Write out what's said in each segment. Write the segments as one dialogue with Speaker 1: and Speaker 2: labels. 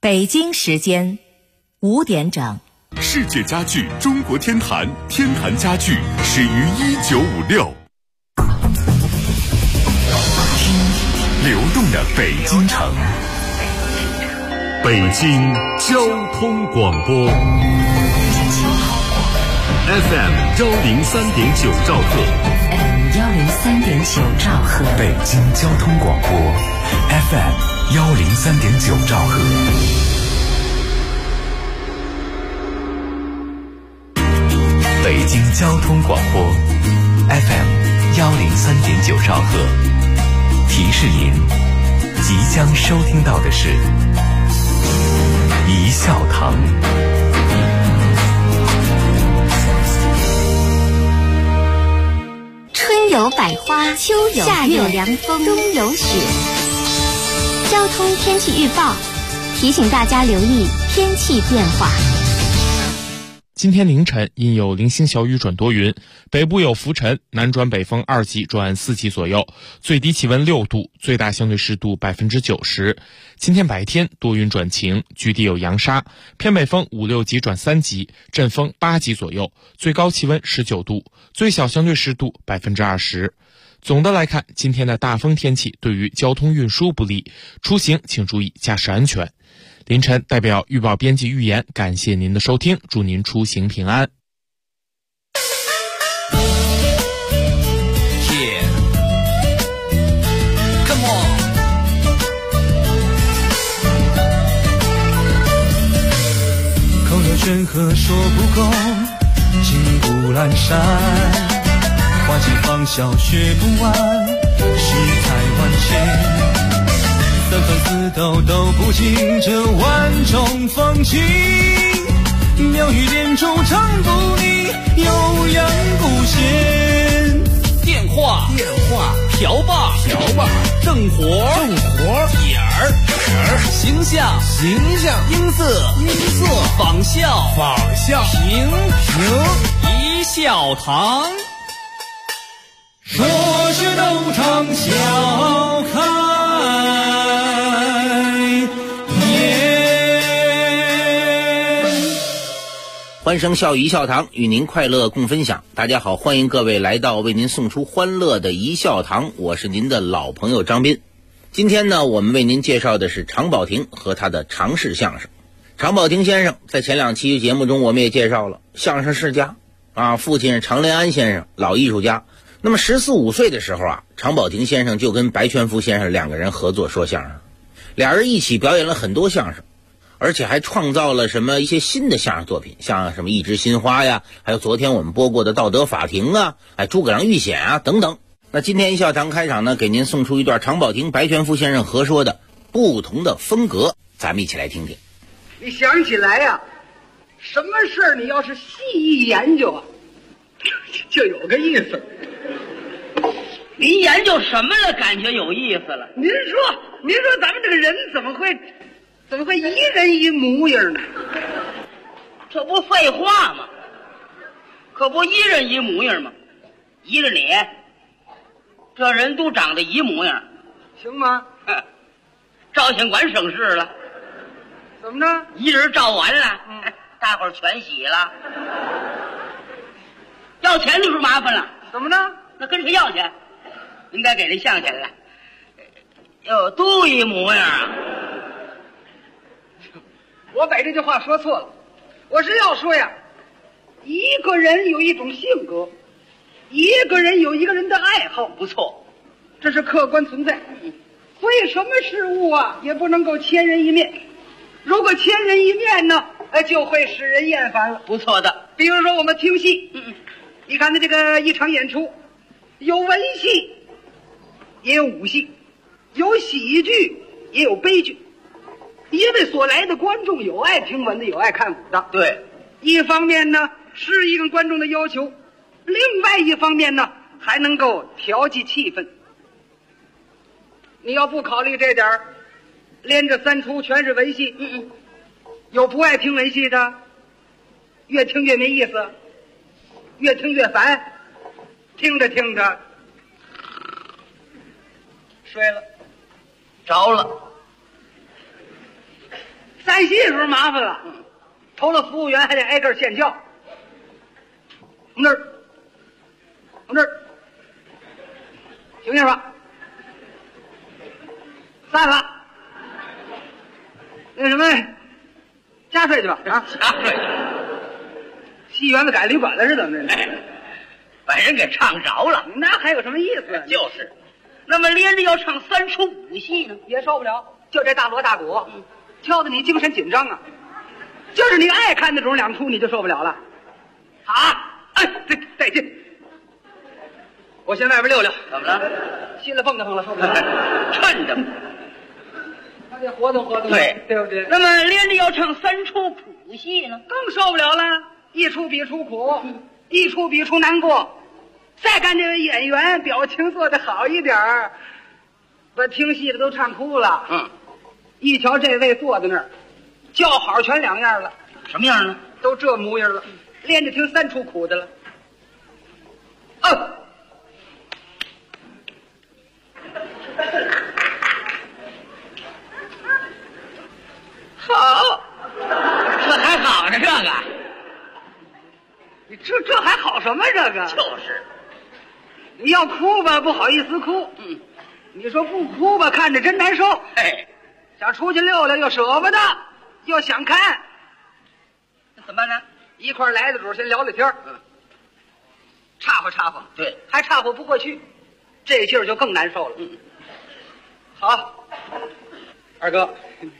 Speaker 1: 北京时间5点整。
Speaker 2: 世界家具中国天坛，天坛家具始于1956。流动的北京城，北京交通广播 FM103.9兆赫
Speaker 1: ，FM103.9兆赫，
Speaker 2: 北京交通广播 FM103.9兆赫。北京交通广播 FM103.9兆赫，提示您即将收听到的是一笑堂。
Speaker 3: 春有百花，秋有夏有凉风，冬有雪。交通天气预报提醒大家留意天气变化。
Speaker 4: 今天凌晨阴有零星小雨转多云，北部有浮尘，南转北风2级转4级左右，最低气温6度，最大相对湿度90%。今天白天多云转晴，局地有扬沙，偏北风5、6级转3级，阵风8级左右，最高气温19度，最小相对湿度20%。总的来看，今天的大风天气对于交通运输不利，出行请注意驾驶安全。凌晨代表预报编辑预言，感谢您的收听，祝您出行平安。
Speaker 5: Come on， 口若悬河说不够，情不阑珊，花季芳笑学不完，世态万千。三番四斗都不尽这万种风情，妙语连珠唱不腻，悠扬不闲。电话瓢把正活点儿形象音色仿效评一笑堂，说是斗场笑看。
Speaker 6: 欢声笑语一笑堂，与您快乐共分享。大家好，欢迎各位来到为您送出欢乐的一笑堂，我是您的老朋友张斌。今天呢，我们为您介绍的是常宝霆和他的常氏相声。常宝霆先生在前2期节目中我们也介绍了，相声世家父亲是常连安先生，老艺术家。那么14、15岁的时候常宝霆先生就跟白全福先生2个人合作说相声，俩人一起表演了很多相声，而且还创造了一些新的相声作品，像什么一枝新花呀，还有昨天我们播过的道德法庭诸葛亮遇险等等。那今天一笑堂开场呢，给您送出一段常宝霆、白全福先生合说的不同的风格，咱们一起来听听。
Speaker 7: 你想起来什么事儿你要是细一研究就有个意思。
Speaker 8: 您研究什么了？感觉有意思了。
Speaker 7: 您说咱们这个人怎么会一人一模样呢？
Speaker 8: 这不废话吗？可不一人一模样吗？一个脸，这人都长得一模样，
Speaker 7: 行吗？
Speaker 8: 照相馆省事了。
Speaker 7: 怎么着？
Speaker 8: 一人照完了，大伙儿全洗了。要钱就是麻烦了。
Speaker 7: 怎么着？
Speaker 8: 那跟谁要钱？应该给人相钱了。都一模样
Speaker 7: 我把这句话说错了，我是要说一个人有一种性格，一个人有一个人的爱好，
Speaker 8: 不错，
Speaker 7: 这是客观存在。所以什么事物也不能够千人一面，如果千人一面呢，就会使人厌烦了。
Speaker 8: 不错的。
Speaker 7: 比如说我们听戏，你看这个一场演出，有文戏，也有武戏，有喜剧，也有悲剧。因为所来的观众有爱听文的，有爱看武的。
Speaker 8: 对，
Speaker 7: 一方面呢适应观众的要求，另外一方面呢还能够调剂气氛。你要不考虑这点，连着3出全是文戏，有不爱听文戏的，越听越没意思，越听越烦，听着听着睡了，
Speaker 8: 着了。
Speaker 7: 再看戏的时候麻烦了，头了服务员还得挨个现叫。我们这儿，醒醒吧，散了。那什么，加睡去吧啊！
Speaker 8: 加睡去。
Speaker 7: 戏园子改旅馆了是怎么着？
Speaker 8: 把人给唱着了，
Speaker 7: 那还有什么意思？
Speaker 8: 就是。那么连着要唱3出5戏呢，
Speaker 7: 也受不了。就这大锣大鼓，跳得你精神紧张啊。就是你爱看那种2出，你就受不了了。啊，哎，带劲！我先外边溜溜。
Speaker 8: 怎么了？
Speaker 7: 心里蹦得慌了，受不了。
Speaker 8: 趁着。
Speaker 7: 还得活动活动。
Speaker 8: 对，
Speaker 7: 对不对？
Speaker 8: 那么连着要唱3出苦戏呢，
Speaker 7: 更受不了了。一出比出苦，一出比出难过。再干这位演员表情做得好一点儿，把听戏的都唱哭了。一瞧这位坐在那儿，叫好全2样了。
Speaker 8: 什么样呢？
Speaker 7: 都这模样了，连着听3出苦的了。好，
Speaker 8: 这还好呢，这个。
Speaker 7: 你这还好什么？这个
Speaker 8: 就是，
Speaker 7: 你要哭吧，不好意思哭。你说不哭吧，看着真难受。想出去溜溜又舍不得，又想看，
Speaker 8: 那怎么办呢？
Speaker 7: 一块来的主先聊聊天，插和插和，
Speaker 8: 对，
Speaker 7: 还插和不过去，这劲儿就更难受了。好，二哥，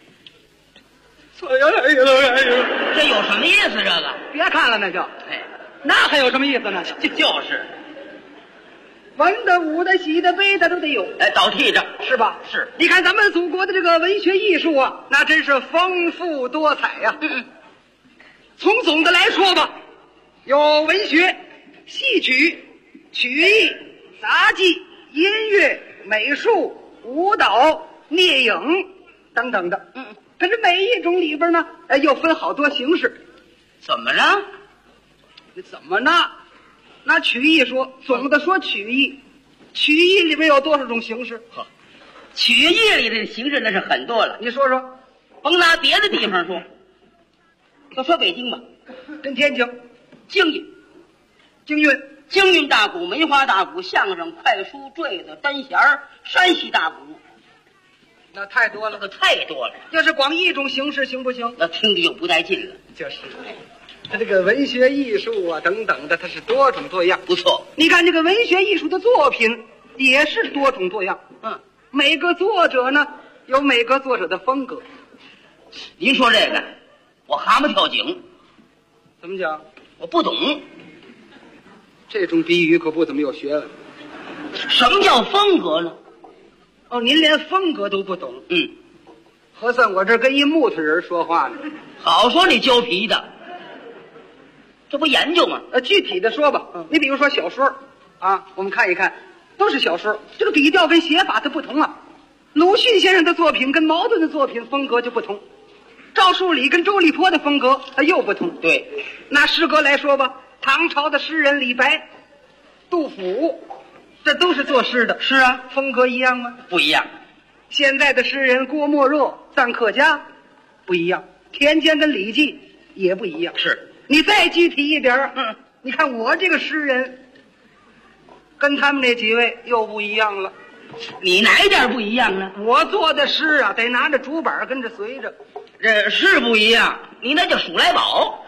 Speaker 8: 这有什么意思？这个
Speaker 7: 别看了，那就，那还有什么意思呢？
Speaker 8: 就是，
Speaker 7: 文的、武的、喜的、悲的都得有，
Speaker 8: 倒替着
Speaker 7: 是吧？
Speaker 8: 是。
Speaker 7: 你看咱们祖国的这个文学艺术啊，那真是丰富多彩呀。从总的来说吧，有文学、戏曲、曲艺、杂技、音乐、美术、舞蹈、聂影等等的。可是每一种里边呢，又分好多形式。
Speaker 8: 怎么了？
Speaker 7: 怎么呢？拿曲艺说，总的说曲艺，曲艺里边有多少种形式？
Speaker 8: 曲艺里的形式那是很多了。
Speaker 7: 你说说，
Speaker 8: 甭拿别的地方说，就说北京吧，
Speaker 7: 跟天津、
Speaker 8: 京韵、京韵大鼓、梅花大鼓、相声、快书、坠子、单弦儿、山西大鼓，
Speaker 7: 那太多了，
Speaker 8: 太多了。
Speaker 7: 要是光一种形式行不行？
Speaker 8: 那听着就不带劲了。
Speaker 7: 就是，它这个文学艺术啊等等的，它是多种多样。
Speaker 8: 不错，
Speaker 7: 你看这个文学艺术的作品也是多种多样。每个作者呢有每个作者的风格。
Speaker 8: 您说这个，我蛤蟆跳井。
Speaker 7: 怎么讲？
Speaker 8: 我不懂。
Speaker 7: 这种比喻可不怎么有学问。
Speaker 8: 什么叫风格呢？
Speaker 7: 哦，您连风格都不懂。合算我这跟一木头人说话呢。
Speaker 8: 好说你胶皮的，这不研究吗？
Speaker 7: 具体的说吧，你比如说小说啊，我们看一看，都是小说，这个笔调跟写法它不同啊。鲁迅先生的作品跟茅盾的作品风格就不同，赵树理跟周立波的风格又不同。
Speaker 8: 对，
Speaker 7: 拿诗歌来说吧，唐朝的诗人李白、杜甫，这都是作诗的。
Speaker 8: 是啊，
Speaker 7: 风格一样吗？
Speaker 8: 不一样。
Speaker 7: 现在的诗人郭沫若、臧克家不一样，田间跟李济也不一样。
Speaker 8: 是，
Speaker 7: 你再具体一点，你看我这个诗人跟他们那几位又不一样了。
Speaker 8: 你哪一点不一样呢？
Speaker 7: 我做的诗啊，得拿着竹板跟着随着。
Speaker 8: 这是不一样，你那叫数来宝。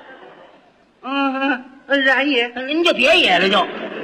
Speaker 7: 然也，
Speaker 8: 您就别野了就。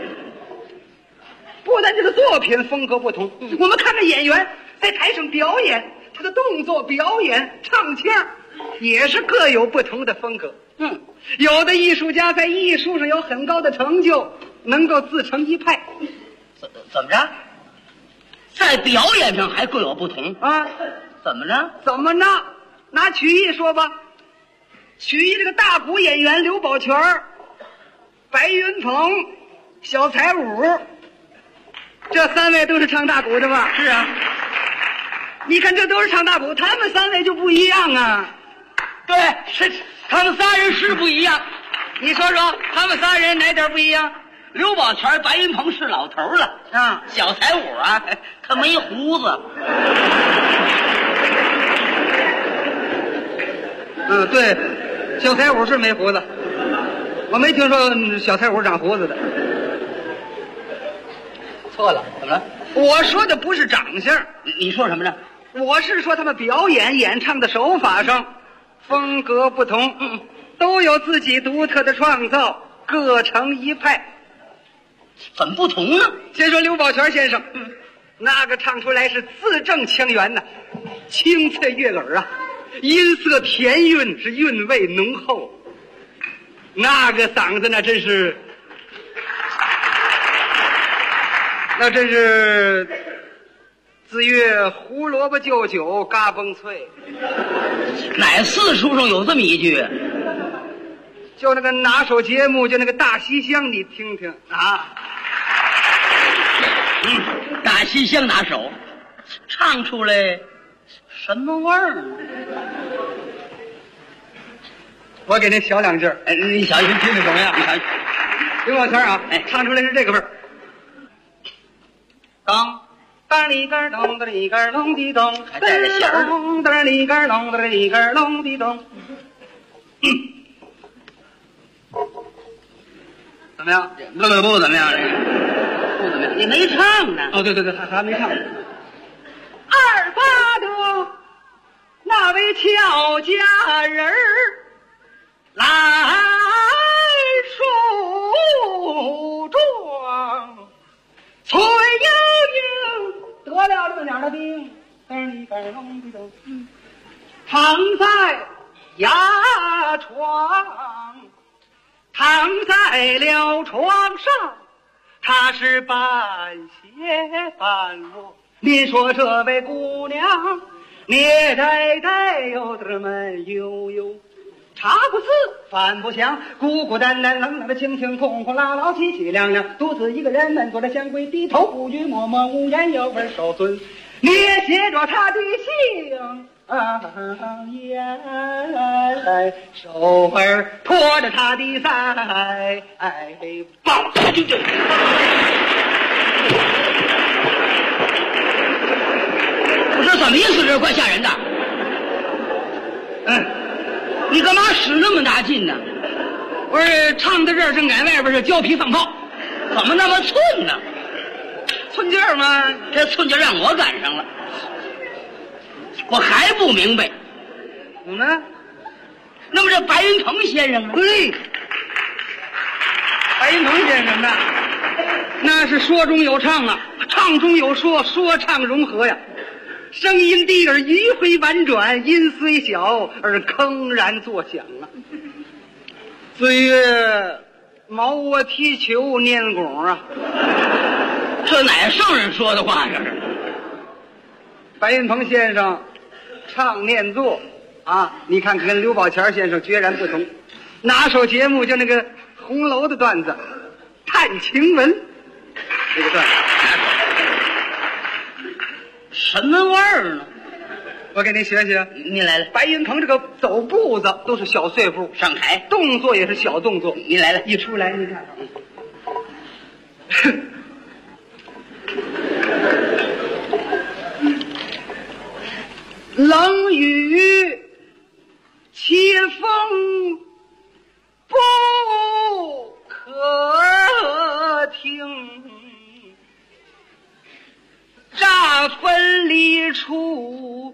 Speaker 7: 不但这个作品风格不同，我们看看演员在台上表演，他的动作、表演、唱腔，也是各有不同的风格。有的艺术家在艺术上有很高的成就，能够自成一派。
Speaker 8: 怎么着？在表演上还各有不同
Speaker 7: 啊？
Speaker 8: 怎么着？
Speaker 7: 怎么呢？拿曲艺说吧，曲艺这个大鼓演员刘宝全、白云鹏、小彩舞，这3位都是唱大鼓的吧？
Speaker 8: 是啊。
Speaker 7: 你看这都是唱大鼓，他们3位就不一样啊。
Speaker 8: 对，是他们仨人是不一样。
Speaker 7: 你说说，他们仨人哪点不一样？
Speaker 8: 刘宝全、白云鹏是老头了
Speaker 7: 啊，
Speaker 8: 小彩舞啊，他没胡子。
Speaker 7: 嗯，对，小彩虎是没胡子，我没听说小彩虎长胡子的。
Speaker 8: 错了，怎么了？
Speaker 7: 我说的不是长相，
Speaker 8: 你说什么呢？
Speaker 7: 我是说他们表演演唱的手法上风格不同，都有自己独特的创造，各成一派。
Speaker 8: 怎么不同呢？
Speaker 7: 先说刘宝全先生，那个唱出来是字正腔圆呐，清脆悦耳啊，音色甜韵，是韵味浓厚。那个嗓子那真是子曰胡萝卜就酒嘎嘣脆。
Speaker 8: 哪四书上有这么一句？
Speaker 7: 就那个拿手节目，就那个大西厢，你听听啊。
Speaker 8: 大西厢拿手，唱出来什么味儿？
Speaker 7: 我给您小两句，
Speaker 8: 哎，你小心听听怎么样？
Speaker 7: 刘宝全啊，
Speaker 8: 哎，
Speaker 7: 唱出来是这个味儿。当里个咚的里个隆的咚，
Speaker 8: 还带着弦儿。
Speaker 7: 咚的里个咚的里个隆的咚。怎么样？
Speaker 8: 不怎么样，这个不怎么样，你没唱呢。
Speaker 7: 哦，对，还没唱。二八的那位俏佳人儿来梳妆，崔莺莺得了这么点的病，躺在牙床，躺在了床上，她是半斜半卧。您说这位姑娘，捏呆呆有点闷悠悠，茶不思饭不想，孤孤单单冷冷的清清空空拉拉凄凄凉凉，独自一个人闷坐着香闺，低头不语默默无言，有份手尊捏写着他的姓言，手儿托着他的腮抱就
Speaker 8: 我说什么意思？这怪吓人的。你干嘛使那么大劲呢？
Speaker 7: 我是唱到这儿，正赶外边是胶皮放炮，
Speaker 8: 怎么那么寸呢？
Speaker 7: 寸劲儿吗？
Speaker 8: 这寸劲让我赶上了，我还不明白。
Speaker 7: 怎么呢？
Speaker 8: 那么这白云鹏先生呢？
Speaker 7: 对，白云鹏先生那是说中有唱啊，唱中有说，说唱融合呀。声音低而迂回婉转，音虽小而铿然作响啊。子曰毛窝踢球念拱啊，
Speaker 8: 这哪圣人说的话？这是
Speaker 7: 白云鹏先生唱念做啊，你看跟刘宝全先生决然不同。拿手节目就那个红楼的段子，探晴雯这个段子。
Speaker 8: 什么味儿呢？
Speaker 7: 我给您学学。
Speaker 8: 您来了。
Speaker 7: 白云鹏这个走步子都是小碎步，
Speaker 8: 上台
Speaker 7: 动作也是小动作。
Speaker 8: 您来了，
Speaker 7: 一出来你看冷雨凄风不可听，乍分离处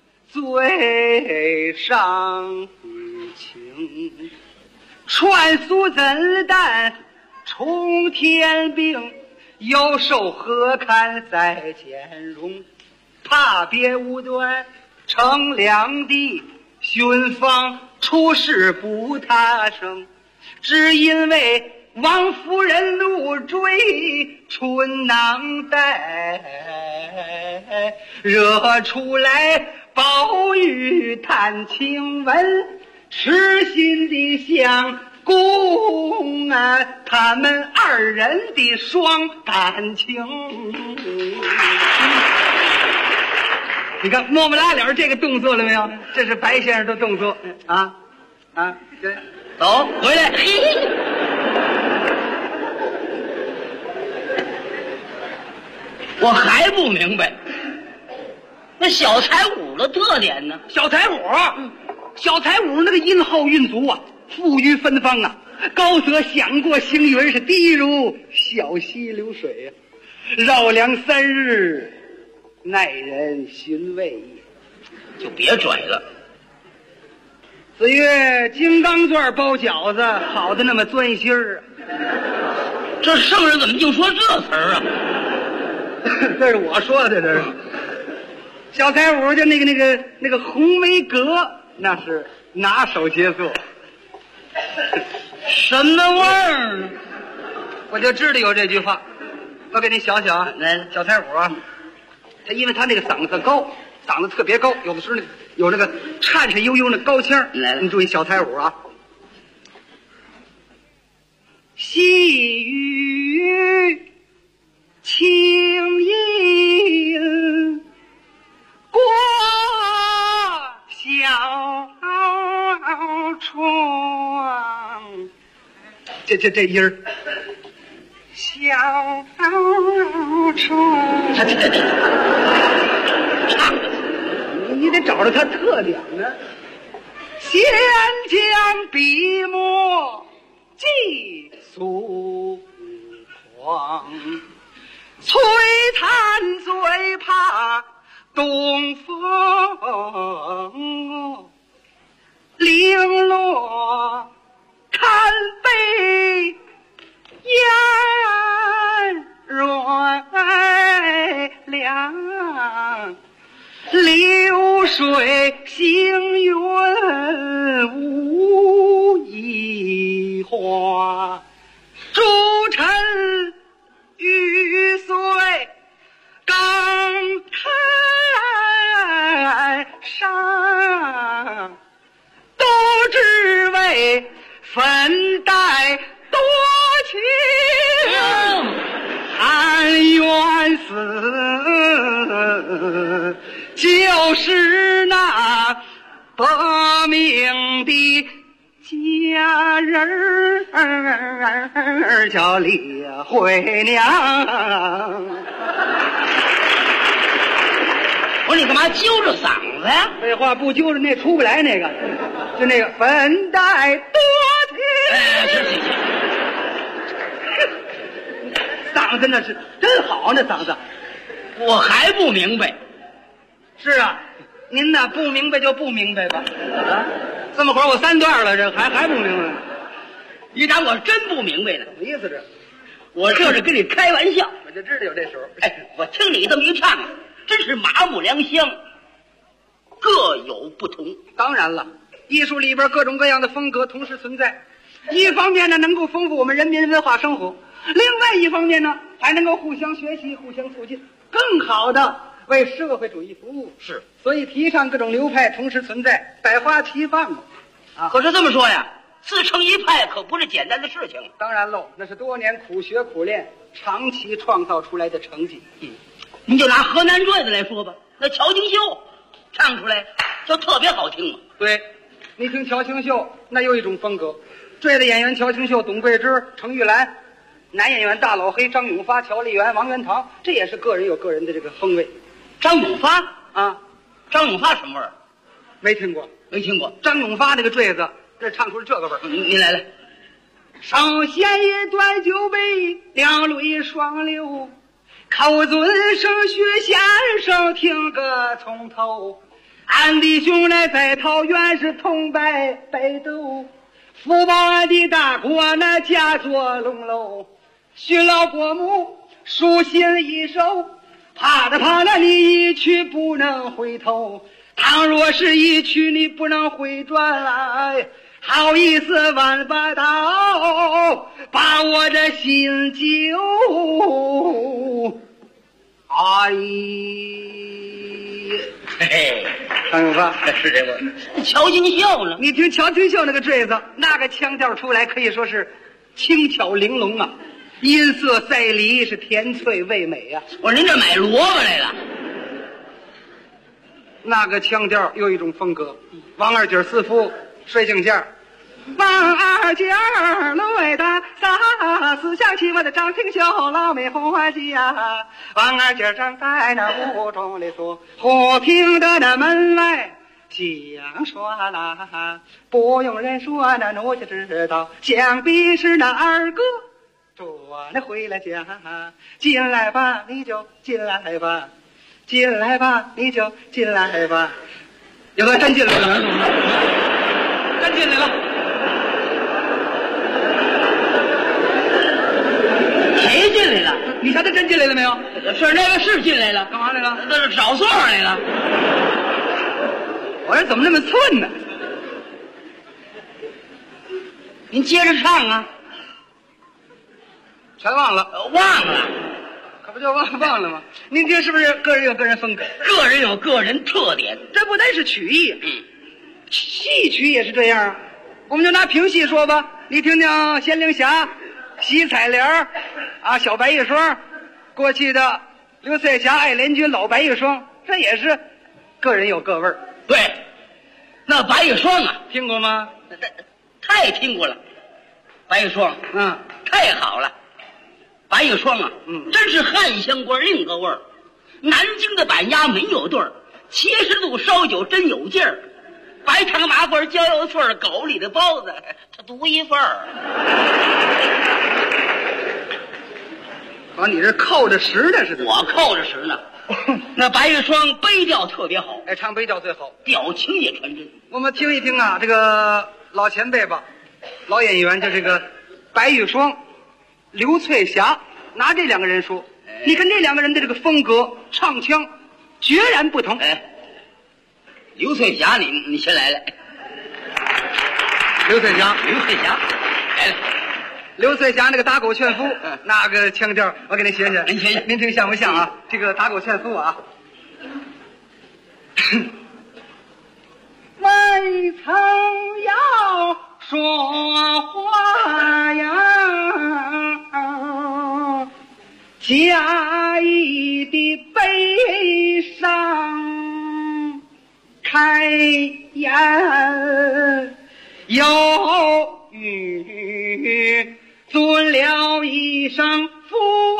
Speaker 7: 最伤情，穿苏怎淡冲天兵，有寿何堪再见容，怕别无端乘两地，寻访出事不他生，只因为王夫人怒追春囊袋，惹出来宝玉探晴雯，痴心的相公啊，他们二人的双感情。你看摸摸拉脸这个动作了没有？这是白先生的动作啊啊！对，
Speaker 8: 走回来。我还不明白，那小彩虎的特点呢？
Speaker 7: 小彩虎， 小彩舞那个音厚韵足啊，富于芬芳啊，高则响过星云，是低如小溪流水啊，绕梁3日，耐人寻味也。
Speaker 8: 就别拽了。
Speaker 7: 子曰：“金刚钻包饺子，好的那么钻心儿啊！”
Speaker 8: 这圣人怎么净说这词儿啊？
Speaker 7: 这是我说的，这是。小彩舞就那个红梅阁，那是拿手杰作。
Speaker 8: 什么味儿呢？
Speaker 7: 我就知道有这句话。我给你想想啊，
Speaker 8: 来，
Speaker 7: 小彩舞啊，他因为他那个嗓子高，嗓子特别高，有的时候有那个颤颤悠悠的高腔。
Speaker 8: 来，
Speaker 7: 你注意小彩舞啊。细雨轻吟过小窗，这音儿，小窗，你得找着它特点呢。先将笔墨记诉狂，璀璨最怕东风，零落看悲烟软凉，流水行云无一花，诸尘玉碎刚台上，都只为粉黛多情含冤死，就是那得命的家人儿叫李慧娘。
Speaker 8: 我说你干嘛揪着嗓子呀？
Speaker 7: 废话，不揪着那出不来，那个就那个粉黛多情。
Speaker 8: 是。
Speaker 7: 嗓子那是真好，那嗓子。
Speaker 8: 我还不明白。
Speaker 7: 是啊，您呢不明白就不明白吧。啊，这么会儿我3段了，这还不明白？
Speaker 8: 你长我真不明白呢。
Speaker 7: 什么意思这？
Speaker 8: 我这是跟你开玩笑。
Speaker 7: 我就知道有这时候。
Speaker 8: 哎，我听你这么一唱啊，真是麻木良香，各有不同。
Speaker 7: 当然了，艺术里边各种各样的风格同时存在，一方面呢能够丰富我们人民文化生活，另外一方面呢还能够互相学习、互相促进，更好的为社会主义服务。
Speaker 8: 是，
Speaker 7: 所以提倡各种流派同时存在，百花齐放啊。
Speaker 8: 可是这么说呀，自成一派可不是简单的事情。
Speaker 7: 当然喽，那是多年苦学苦练，长期创造出来的成绩。
Speaker 8: 您就拿河南坠子来说吧，那乔清秀唱出来就特别好听嘛。
Speaker 7: 对，你听乔清秀，那有一种风格。坠子演员乔清秀、董桂芝、程玉兰，男演员大老黑、张永发、乔丽媛、王元堂，这也是个人有个人的这个风味。
Speaker 8: 张永发
Speaker 7: 啊，
Speaker 8: 张永发什么味儿？
Speaker 7: 没听过，
Speaker 8: 没听过。
Speaker 7: 张永发那个坠子，这唱出了这个味儿。
Speaker 8: 您来。
Speaker 7: 上弦一端酒杯，两泪双流。口尊声学先生听个从头，俺弟兄来在桃园是同拜北斗，福报俺的大国那家作龙楼，寻老国母书信一手，怕那你一去不能回头，倘若是一去你不能回转来，好意思万把刀把我的心揪。哎，
Speaker 8: 嘿嘿，
Speaker 7: 张永发
Speaker 8: 是这味儿。乔清秀呢？
Speaker 7: 你听乔清秀那个坠子，那个腔调出来可以说是轻巧玲珑啊，音色赛离，是甜脆味美啊。
Speaker 8: 我说您这买萝卜来了？
Speaker 7: 那个腔调有一种风格。王二姐四夫睡镜架，王二姐累的撒思想起我的张清秀老美花家，王二姐正在那屋中里坐，和平的那门外讲说啦，不用人说那我就知道，想必是那二哥转回了家。进来吧，你就进来吧，进来吧，你就进来吧。有的真进来了，真进来了。
Speaker 8: 谁进来了？
Speaker 7: 你瞧他真进来了没有？
Speaker 8: 是那个是进来了，
Speaker 7: 干嘛来了？
Speaker 8: 那是找座来了。
Speaker 7: 我这怎么那么寸呢？
Speaker 8: 您接着唱啊。
Speaker 7: 全忘了，
Speaker 8: 忘了，
Speaker 7: 可不就忘了吗？您这是不是个人有个人风格？
Speaker 8: 个人有个人特点，
Speaker 7: 这不单是曲艺，戏曲也是这样啊。我们就拿评戏说吧，你听听仙灵侠、喜彩莲啊、小白玉霜，过去的刘翠霞、爱莲君、老白玉霜，这也是个人有个味儿。
Speaker 8: 对，那白玉霜啊，
Speaker 7: 听过吗？
Speaker 8: 太听过了。白玉霜，太好了。白玉霜啊，真是汉香锅另个味儿。南京的板鸭没有对儿，70度烧酒真有劲儿。白糖麻棍焦油脆儿，狗里的包子它独一份儿。
Speaker 7: 啊，你这扣着实的是怎么？
Speaker 8: 我扣着实呢。那白玉霜悲调特别好，
Speaker 7: 哎，唱悲调最好，
Speaker 8: 表情也传真。
Speaker 7: 我们听一听啊，这个老前辈吧，老演员就这个白玉霜、刘翠霞，拿这两个人说，你看这两个人的这个风格、唱腔决然不同。
Speaker 8: 哎，刘翠霞，你先来。
Speaker 7: 刘翠霞
Speaker 8: 来了。
Speaker 7: 刘翠霞那个打狗劝夫，那个腔调，我给您学学。
Speaker 8: 您学学，
Speaker 7: 您听像不像啊？这个打狗劝夫啊。未曾要说话呀，假意的悲伤开言，有语尊了一声父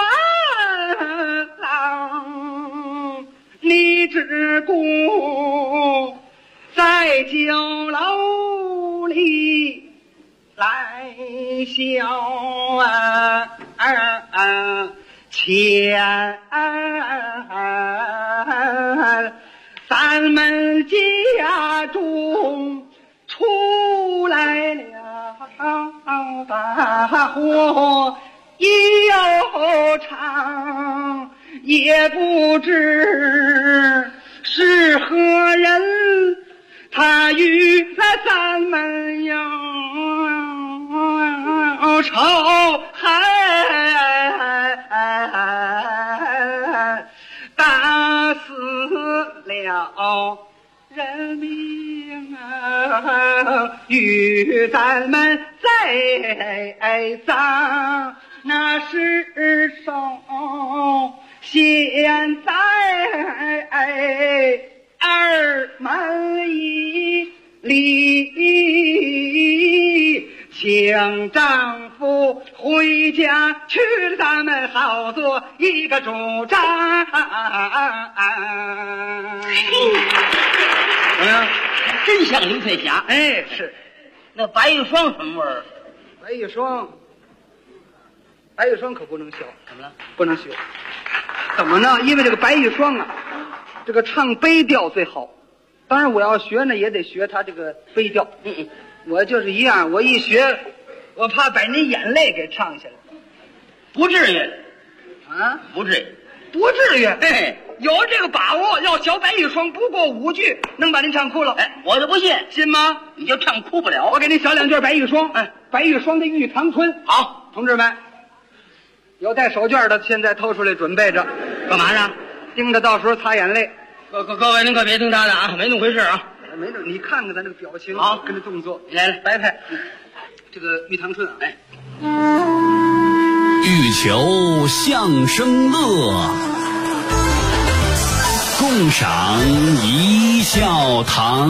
Speaker 7: 王，你只顾在酒楼里来笑钱咱们家中出来了大祸又长，也不知是何人，他与了咱们有仇恨，打死了人命啊，与咱们栽赃，那是手现在二门一里，请丈夫回家去，咱们好做一个主张。怎么样？
Speaker 8: 真像刘翠霞。
Speaker 7: 哎，是。
Speaker 8: 那白玉霜什么味儿？
Speaker 7: 白玉霜可不能学。
Speaker 8: 怎么了？
Speaker 7: 不能学。怎么呢？因为这个白玉霜啊，这个唱悲调最好。当然我要学呢，也得学他这个悲调。我就是一样，我一学，我怕把您眼泪给唱下来。
Speaker 8: 不至于
Speaker 7: 啊，
Speaker 8: 不至于，
Speaker 7: 不至于。
Speaker 8: 哎，
Speaker 7: 有这个把握，要学白玉霜，不过5句能把您唱哭了。
Speaker 8: 哎，我就不信，
Speaker 7: 信吗？
Speaker 8: 你就唱哭不了。
Speaker 7: 我给您小2句白玉霜。白玉霜的《玉堂春》。
Speaker 8: 好，
Speaker 7: 同志们，有带手绢的，现在掏出来准备着，
Speaker 8: 干嘛呢？
Speaker 7: 盯着到时候擦眼泪。
Speaker 8: 各位您可别听他的啊，没那么回事啊。
Speaker 7: 没那，你看看咱这个表情，
Speaker 8: 好，
Speaker 7: 跟这动作，
Speaker 8: 来
Speaker 7: 白拍。这个《玉堂春》啊，
Speaker 8: 哎，
Speaker 9: 欲求相声乐，共赏一笑堂。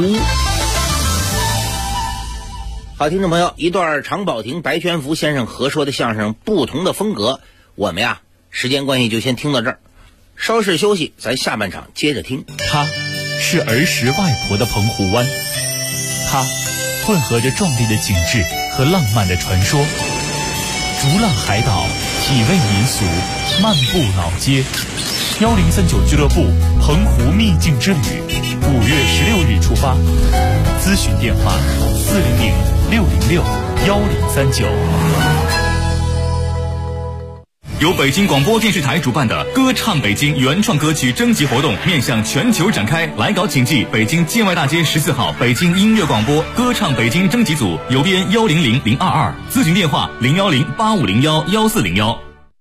Speaker 6: 好，听众朋友，一段常宝霆、白全福先生合说的相声，不同的风格，我们呀，时间关系就先听到这儿，稍事休息，咱下半场接着听。
Speaker 2: 他
Speaker 10: 是儿时外婆的澎湖湾，它混合着壮丽的景致和浪漫的传说。逐浪海岛，体味民俗，漫步老街。1039俱乐部澎湖秘境之旅，5月16日出发。咨询电话400-606-1039。由北京广播电视台主办的歌唱北京原创歌曲征集活动面向全球展开，来稿请寄北京建外大街14号北京音乐广播歌唱北京征集组，邮编100022，咨询电话010-8501-1401。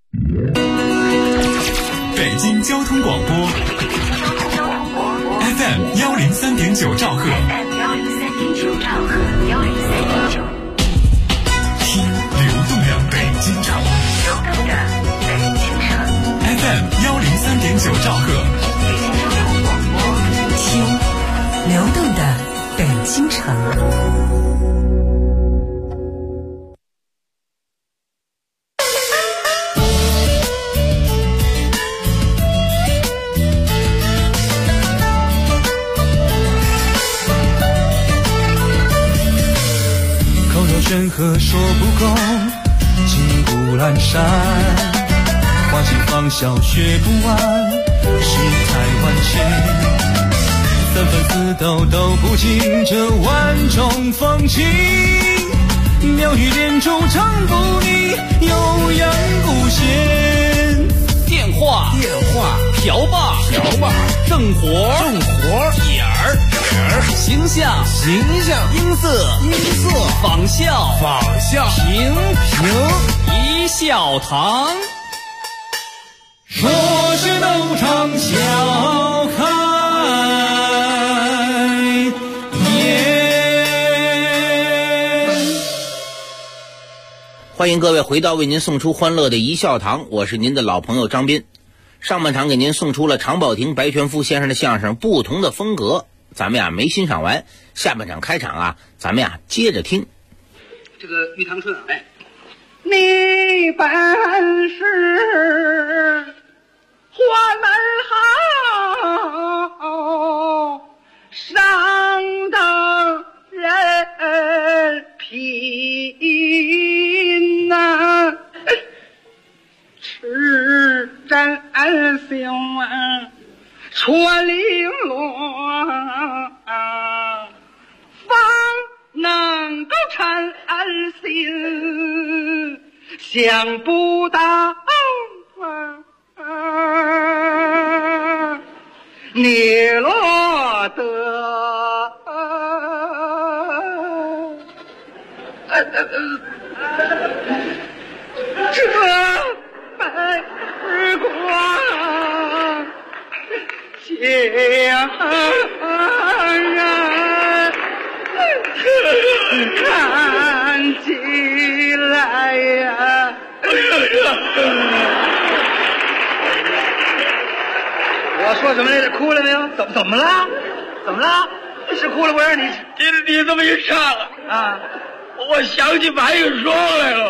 Speaker 10: 北京交通广播 FM 103.9兆赫，听流动的北京城。FM 103.9兆赫，
Speaker 1: 听流动的北京城。
Speaker 5: 口若悬河说不够，金谷阑珊。花期芳笑学不完，世态万千，三分四斗都不尽这万种风情。妙语连珠唱不腻，悠扬不闲。
Speaker 9: 电话瓢把正活点儿形象音色仿效平一笑堂。
Speaker 5: 说是斗场笑开颜。
Speaker 6: 欢迎各位回到为您送出欢乐的一笑堂，我是您的老朋友张斌。上半场给您送出了常宝霆、白全福先生的相声《不同的风格》，咱们没欣赏完，下半场开场咱们接着听。
Speaker 7: 这个玉堂春你本是花门好，上等人品呐，赤展胸戳绫罗，方能够称心，想不到你落得这般光景看起来呀，我说什么来着？哭了没有？怎么了？是哭了不是？你
Speaker 8: 这么一唱
Speaker 7: 啊，
Speaker 8: 我想起白玉霜来了。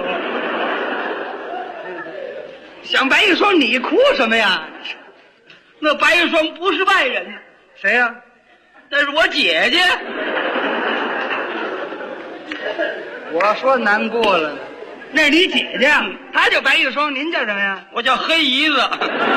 Speaker 7: 想白玉霜，你哭什么呀？
Speaker 8: 那白玉霜不是外人，
Speaker 7: 谁呀？
Speaker 8: 那是我姐姐。
Speaker 7: 我说难过了呢，那是你姐姐，她叫白玉霜，您叫什么呀？
Speaker 8: 我叫黑姨子。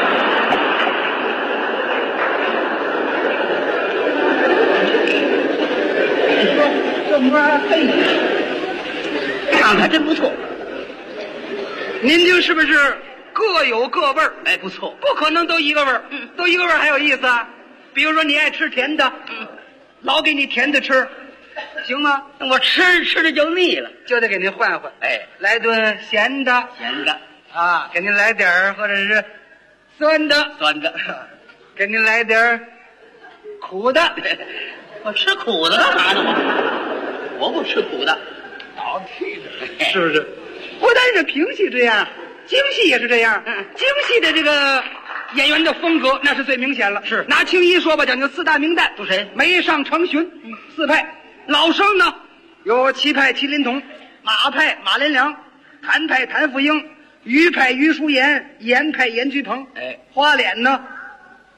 Speaker 7: 这么说黑姨子，看看真不错。您就是不是各有各味儿？
Speaker 8: 哎，不错，
Speaker 7: 不可能都一个味儿。都一个味儿还有意思啊。比如说你爱吃甜的，老给你甜的吃，行吗？
Speaker 8: 我吃的就腻了，
Speaker 7: 就得给您换换。
Speaker 8: 哎，
Speaker 7: 来顿咸的啊，给您来点儿，或者是酸的，给您来点儿苦的。
Speaker 8: 我吃苦的干嘛呢？我不吃苦的，
Speaker 7: 倒屁的，是不是？不但是评戏这样，京戏也是这样。京戏的这个演员的风格那是最明显了。是拿青衣说吧，讲究四大名旦，
Speaker 8: 有谁？
Speaker 7: 梅上成荀，四派。老生呢有齐派麒麟童，马派马连良，谭派谭富英，于派于淑妍，严派严居鹏。
Speaker 8: 哎，
Speaker 7: 花脸呢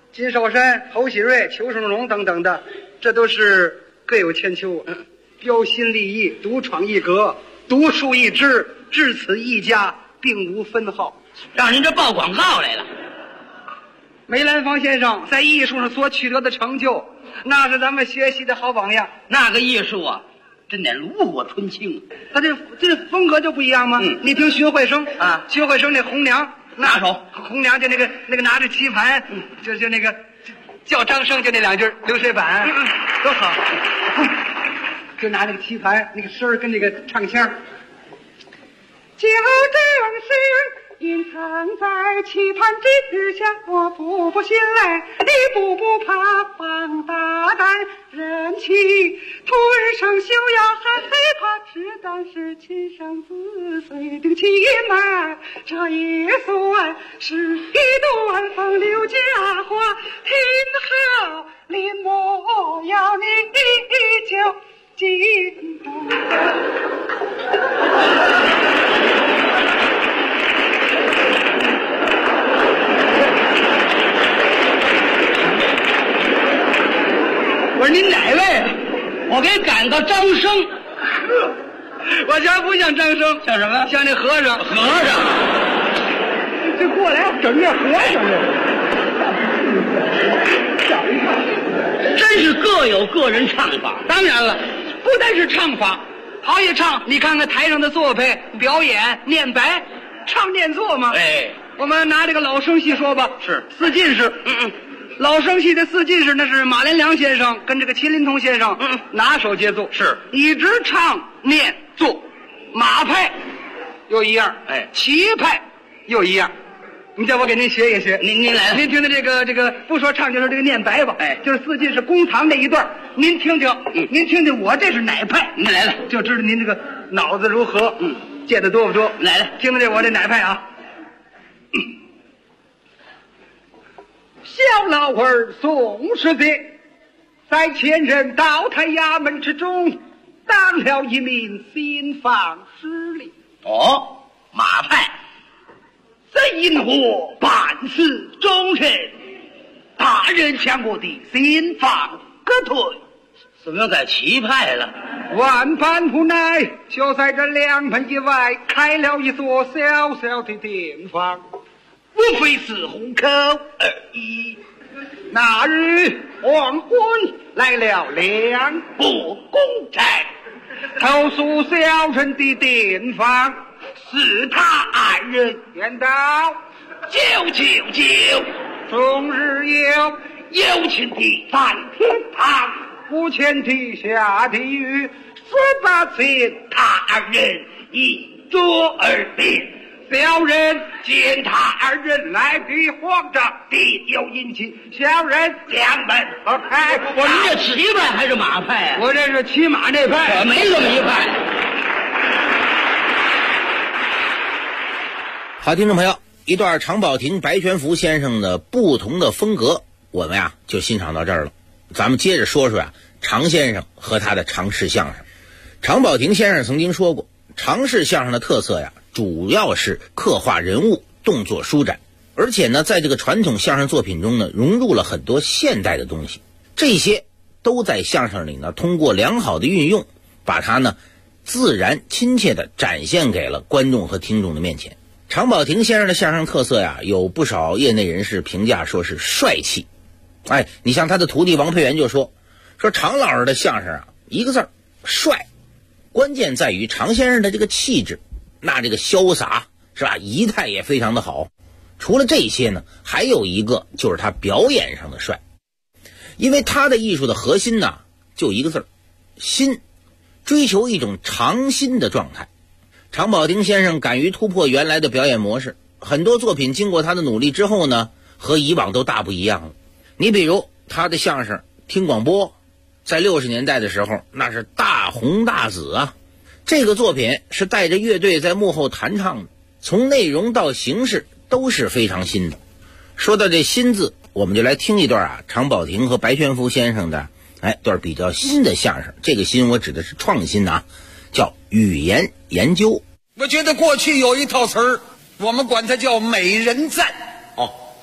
Speaker 7: 金少山、侯喜瑞、裘盛戎等等的，这都是各有千秋，标新立异，独创一格，独树一帜，至此一家，并无分号。
Speaker 8: 让您这报广告来了。
Speaker 7: 梅兰芳先生在艺术上所取得的成就，那是咱们学习的好榜样。
Speaker 8: 那个艺术啊，真得炉火纯青。
Speaker 7: 他这风格就不一样吗？你听荀慧生啊，荀慧生那红娘，
Speaker 8: 哪首？
Speaker 7: 红娘就那个拿着棋盘，就那个叫张生，就那两句流水板，多好。就拿那个棋盘，那个声儿跟那个唱腔。就正是隐藏在棋盘之下，我步步先来，一步步爬，放大胆人气，吞声休要还害怕，只当是亲生子孙的气脉，这也算是一段风流佳话。听好，临摹要你就记住。
Speaker 8: 我说您哪位？我给赶个张生。
Speaker 7: 我瞧不像张生，
Speaker 8: 像什么？
Speaker 7: 像那和尚。
Speaker 8: 和尚，
Speaker 7: 这过来整那和尚这，
Speaker 8: 真是各有个人唱法。
Speaker 7: 当然了，不单是唱法，好也唱。你看看台上的作配、表演、念白，唱念做嘛。
Speaker 8: 哎，
Speaker 7: 我们拿这个老生戏说吧，
Speaker 8: 是
Speaker 7: 四进士。老生戏的四进士，那是马连良先生跟这个麒麟童先生，拿手接奏，
Speaker 8: 是
Speaker 7: 一直唱念做。马派又一样，棋派又一样。你叫我给您学一学，
Speaker 8: 您来了。
Speaker 7: 您听听这个，不说唱就说这个念白吧，就是四进士公堂那一段，您听听，您听听我这是哪派？
Speaker 8: 您来了，
Speaker 7: 就知道您这个脑子如何，借的多不多？
Speaker 8: 来了，
Speaker 7: 听听这我这哪派啊？小老儿宋世杰，在前任道台衙门之中，当了一名新房司令。
Speaker 8: 哦，马派，
Speaker 7: 怎因我办事忠诚，大人将我的新房革退？
Speaker 8: 怎么又在棋派了？
Speaker 7: 万般无奈，就在这两门以外开了一座小小的店房，无非是糊口而已。那日黄昏来了两部公差，投诉小人的店房，是他二人冤道999，终日有情地在天堂，无钱地下地狱，18钱他二人一桌而别。小人见他二人来比慌张，必有隐情，小人将门而开。
Speaker 8: 我您这棋派还是马派啊？
Speaker 7: 我这是骑马那派，
Speaker 8: 没这么一派。
Speaker 6: 好，听众朋友，一段常宝霆、白全福先生的不同的风格，我们呀就欣赏到这儿了。咱们接着说说常先生和他的常式相声。常宝霆先生曾经说过，常式相声的特色主要是刻画人物，动作舒展，而且呢，在这个传统相声作品中呢，融入了很多现代的东西，这些都在相声里呢，通过良好的运用，把它呢，自然亲切地展现给了观众和听众的面前。常宝霆先生的相声特色有不少业内人士评价说是帅气。你像他的徒弟王培元就说常老师的相声一个字儿帅，关键在于常先生的这个气质。那这个潇洒是吧，仪态也非常的好。除了这些呢，还有一个就是他表演上的帅，因为他的艺术的核心呢就一个字儿新，追求一种常新的状态。常宝霆先生敢于突破原来的表演模式，很多作品经过他的努力之后呢，和以往都大不一样了。你比如他的相声听广播，在60年代的时候那是大红大紫啊。这个作品是带着乐队在幕后弹唱的，从内容到形式都是非常新的。说到这新字，我们就来听一段常宝霆和白全福先生的段比较新的相声。这个新我指的是创新叫语言研究。
Speaker 11: 我觉得过去有一套词儿，我们管它叫美人赞。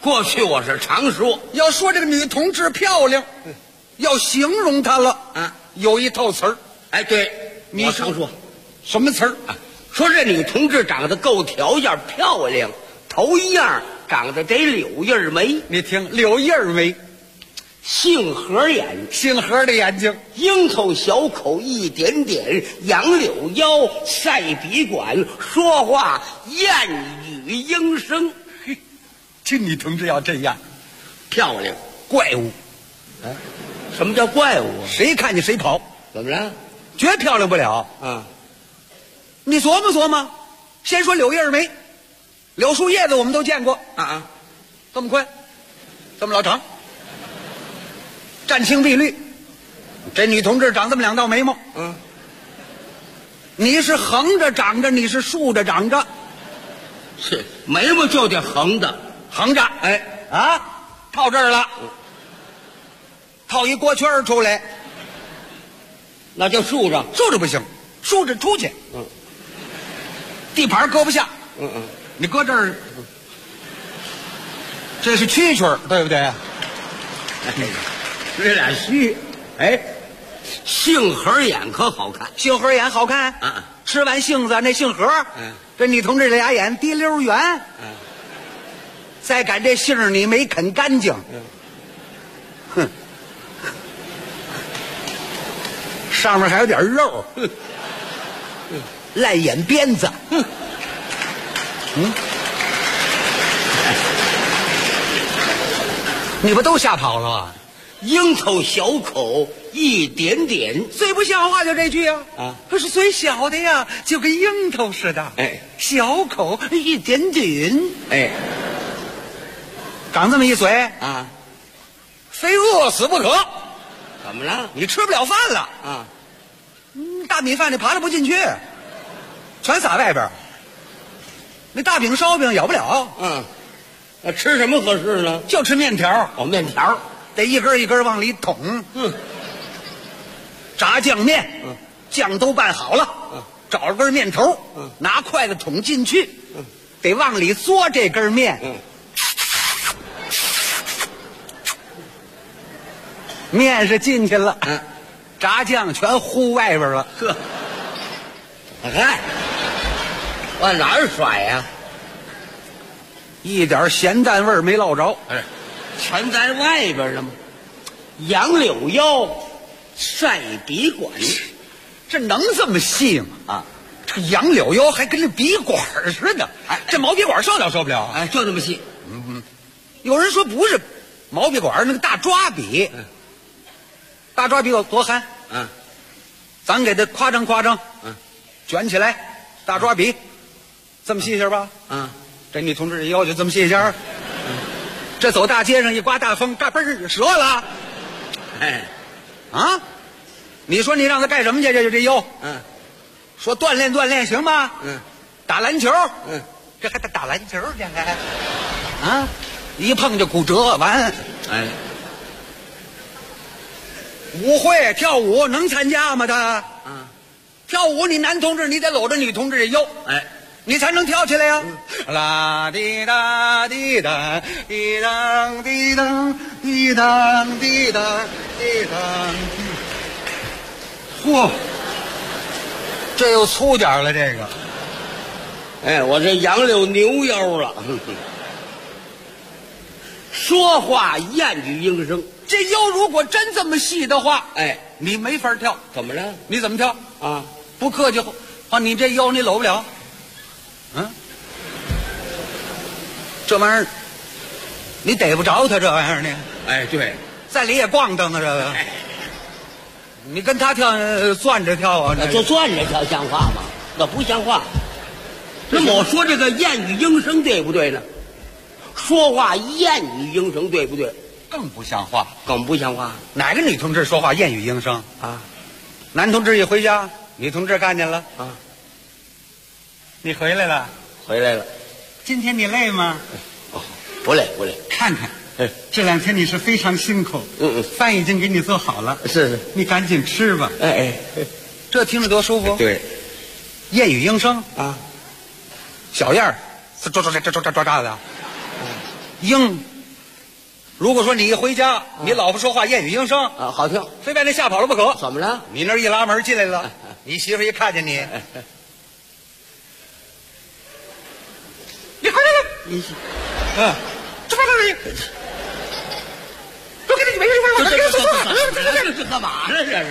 Speaker 8: 过去我是常说，
Speaker 7: 要说这个女同志漂亮，要形容她了
Speaker 8: 啊，
Speaker 7: 有一套词儿。
Speaker 8: 哎，对，
Speaker 7: 你
Speaker 8: 我常说
Speaker 7: 什么词儿
Speaker 8: 啊？说这女同志长得够条件漂亮，头一样长得得柳叶眉。
Speaker 7: 你听，柳叶眉，
Speaker 8: 杏核眼，
Speaker 7: 杏核的眼睛，
Speaker 8: 樱桃小口一点点，杨柳腰，赛笔管，说话谚语应声。
Speaker 7: 嘿，这女同志要这样，
Speaker 8: 漂亮，
Speaker 7: 怪物。
Speaker 8: 哎，什么叫怪物啊？
Speaker 7: 谁看见谁跑。
Speaker 8: 怎么了？
Speaker 7: 绝漂亮不了
Speaker 8: 啊！
Speaker 7: 你琢磨琢磨，先说柳叶眉，柳树叶子我们都见过
Speaker 8: 啊，
Speaker 7: 这么宽，这么老长，湛青碧绿。这女同志长这么两道眉毛，你是横着长着，你是竖着长着？
Speaker 8: 是眉毛就得横的，
Speaker 7: 横着。
Speaker 8: 哎
Speaker 7: 啊，套这儿了，套一锅圈出来，
Speaker 8: 那就竖着，
Speaker 7: 竖着不行，竖着出去。地盘搁不下。你搁这儿，这是蛐蛐，对不对？
Speaker 8: 这俩须，哎，杏核眼可好看，
Speaker 7: 杏核眼好看。吃完杏子那杏核，这女同志这俩眼滴溜圆。再赶这杏你没啃干净，哼，上面还有点肉，烂眼鞭子。你不都吓跑了吗？
Speaker 8: 樱桃小口一点点，
Speaker 7: 最不像话就这句啊！可是嘴小的呀，就跟樱桃似的。
Speaker 8: 哎，
Speaker 7: 小口一点点。
Speaker 8: 哎，
Speaker 7: 长这么一嘴
Speaker 8: 啊，
Speaker 7: 非饿死不可。
Speaker 8: 怎么了？
Speaker 7: 你吃不了饭了
Speaker 8: 啊！
Speaker 7: 大米饭你扒拉不进去，全撒外边。那大饼烧饼咬不了。
Speaker 8: 那吃什么合适呢？
Speaker 7: 就吃面条。
Speaker 8: 哦，面条
Speaker 7: 得一根一根往里捅。炸酱面，酱都拌好了，找根面头，拿筷子捅进去，得往里嘬这根面。面是进去了，炸酱全糊外边了。
Speaker 8: 呵，嗨，往哪儿甩呀？
Speaker 7: 一点咸淡味儿没落着。
Speaker 8: 全在外边了吗？杨柳腰，赛笔管，
Speaker 7: 这能这么细吗？这杨柳腰还跟这笔管似的。这毛笔管受了受不了？
Speaker 8: 就这么细。
Speaker 7: 有人说不是毛笔管，那个大抓笔。大抓笔有多憨？咱给它夸张夸张。卷起来，大抓笔，这么细些吧？这女同志的腰就这么细些。这走大街上一刮大风，嘎嘣儿折了。你说你让他干什么去？这腰，说锻炼锻炼行吗？打篮球，这还得打篮球去还？一碰就骨折完。舞会跳舞能参加吗？他跳舞你男同志你得搂着女同志的腰，你才能跳起来呀。啦滴答滴答滴当滴当滴当滴当滴当。嚯，这又粗点了这个。
Speaker 8: 我这杨柳牛腰了。说话谚语应声。
Speaker 7: 这腰如果真这么细的话，你没法跳。
Speaker 8: 怎么了？
Speaker 7: 你怎么跳不客气你这腰你搂不了。这玩意儿你逮不着他这玩意儿呢。
Speaker 8: 对，
Speaker 7: 在里也咣当啊这个。你跟他跳攥着跳啊？
Speaker 8: 就攥着跳像话吗？那不像话。那么我说这个谚语应声对不对呢？说话谚语应声对不对？
Speaker 7: 更不像话，
Speaker 8: 更不像话。
Speaker 7: 哪个女同志说话谚语应声男同志一回家，女同志看见了你回来了。
Speaker 8: 回来了。
Speaker 7: 今天你累吗？
Speaker 8: 不累不累。
Speaker 7: 看看这两天你是非常辛苦。饭已经给你做好了。
Speaker 8: 是
Speaker 7: 你赶紧吃吧。这听着多舒服。
Speaker 8: 对，
Speaker 7: 谚语应声小燕儿抓的，鹰如果说你一回家，你老婆说话言语应声
Speaker 8: 啊，好听，
Speaker 7: 非把你吓跑了不可。
Speaker 8: 怎么了？
Speaker 7: 你那一拉门进来了，你媳妇一看见你，你快点，
Speaker 8: 你
Speaker 7: 这帮人，都给你没人
Speaker 8: 这干嘛呢？这是。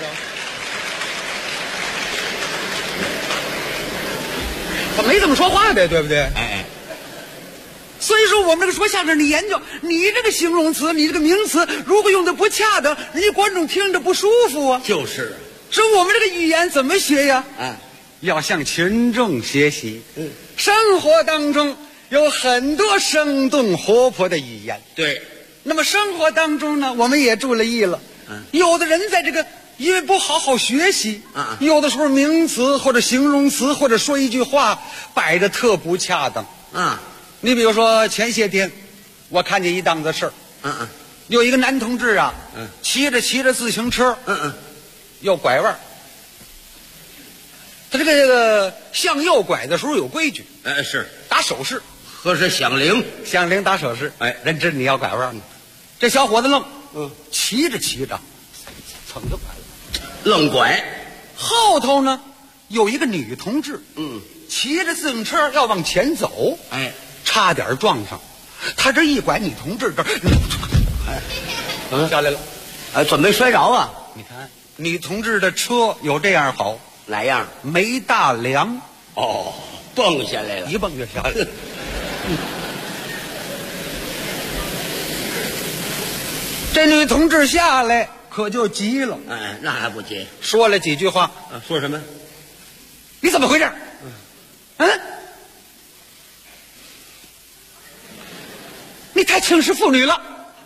Speaker 7: 他没这么说话的，对不对？
Speaker 8: 哎，
Speaker 7: 所以说我们这个说相声的研究，你这个形容词，你这个名词，如果用的不恰当，人家观众听着不舒服啊。
Speaker 8: 就是
Speaker 7: 说我们这个语言怎么学呀？
Speaker 8: 啊，
Speaker 7: 要向群众学习。生活当中有很多生动活泼的语言。
Speaker 8: 对。
Speaker 7: 那么生活当中呢，我们也注了意了。有的人在这个因为不好好学习，有的时候名词或者形容词或者说一句话摆着特不恰当。你比如说前些天我看见一档子事儿，有一个男同志啊，骑着自行车，要拐弯。他这个向右拐的时候有规矩，
Speaker 8: 是
Speaker 7: 打手势，
Speaker 8: 和是响铃
Speaker 7: 打手势，人知你要拐弯。这小伙子愣，骑着蹭就拐了，
Speaker 8: 愣拐。
Speaker 7: 后头呢有一个女同志，骑着自行车要往前走，差点撞上。他这一拐，女同志这下来了，
Speaker 8: 怎么没摔着啊？
Speaker 7: 你看女同志的车有这样好，
Speaker 8: 哪样？
Speaker 7: 没大梁，
Speaker 8: 蹦下来了，
Speaker 7: 一蹦就下来了。这女同志下来可就急了，
Speaker 8: 那还不急？
Speaker 7: 说了几句话。
Speaker 8: 说什么？
Speaker 7: 你怎么回事？你太轻视妇女了，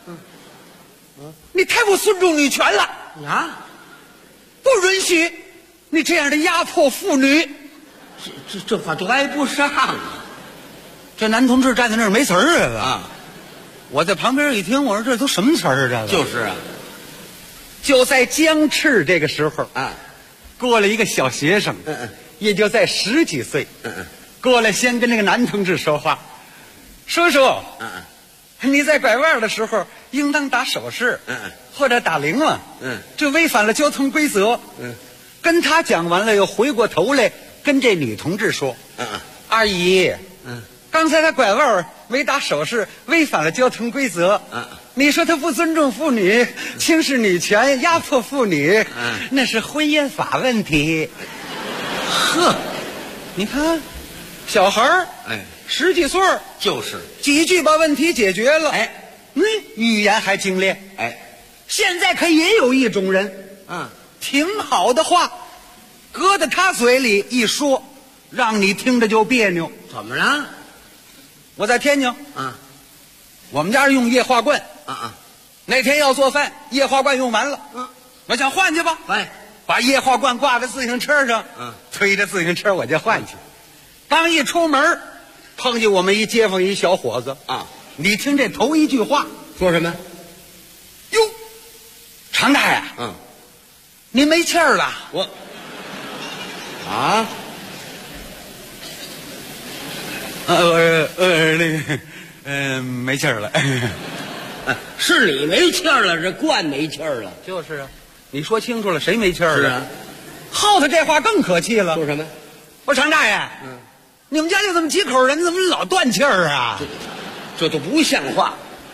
Speaker 7: 你太不尊重女权了
Speaker 8: 啊！
Speaker 7: 不允许你这样的压迫妇女。
Speaker 8: 这话对不上啊！
Speaker 7: 这男同志站在那儿没词儿啊！我在旁边一听，我说这都什么词儿啊？
Speaker 8: 就是啊，
Speaker 7: 就在僵持这个时候过了一个小学生，也就在10几岁，过来先跟那个男同志说话，叔叔，你在拐弯的时候应当打手势，或者打铃了，这违反了交通规则。跟他讲完了，又回过头来跟这女同志说，阿姨，刚才他拐弯没打手势，违反了交通规则。你说他不尊重妇女，轻视女权，压迫妇女，那是婚姻法问题。呵，你看，小孩儿10几岁，
Speaker 8: 就是
Speaker 7: 几句把问题解决了。语言还精炼。现在可也有一种人，挺好的话，搁在他嘴里一说，让你听着就别扭。
Speaker 8: 怎么了？
Speaker 7: 我在天津，我们家用液化罐，那天要做饭，液化罐用完了，我想换去吧，把液化罐挂在自行车上，推着自行车我就换去。刚一出门，碰见我们一街坊一小伙子你听这头一句话
Speaker 8: 说什么？
Speaker 7: 哟，常大爷，您没气儿了？
Speaker 8: 我
Speaker 7: 没气儿了。
Speaker 8: 是你没气儿了，这罐没气儿了。
Speaker 7: 就是啊，你说清楚了，谁没气儿了？
Speaker 8: 是啊，
Speaker 7: 后头这话更可气了。
Speaker 8: 说什么？
Speaker 7: 我说常大爷，你们家就这么几口人，怎么老断气儿啊？
Speaker 8: 这都不像话。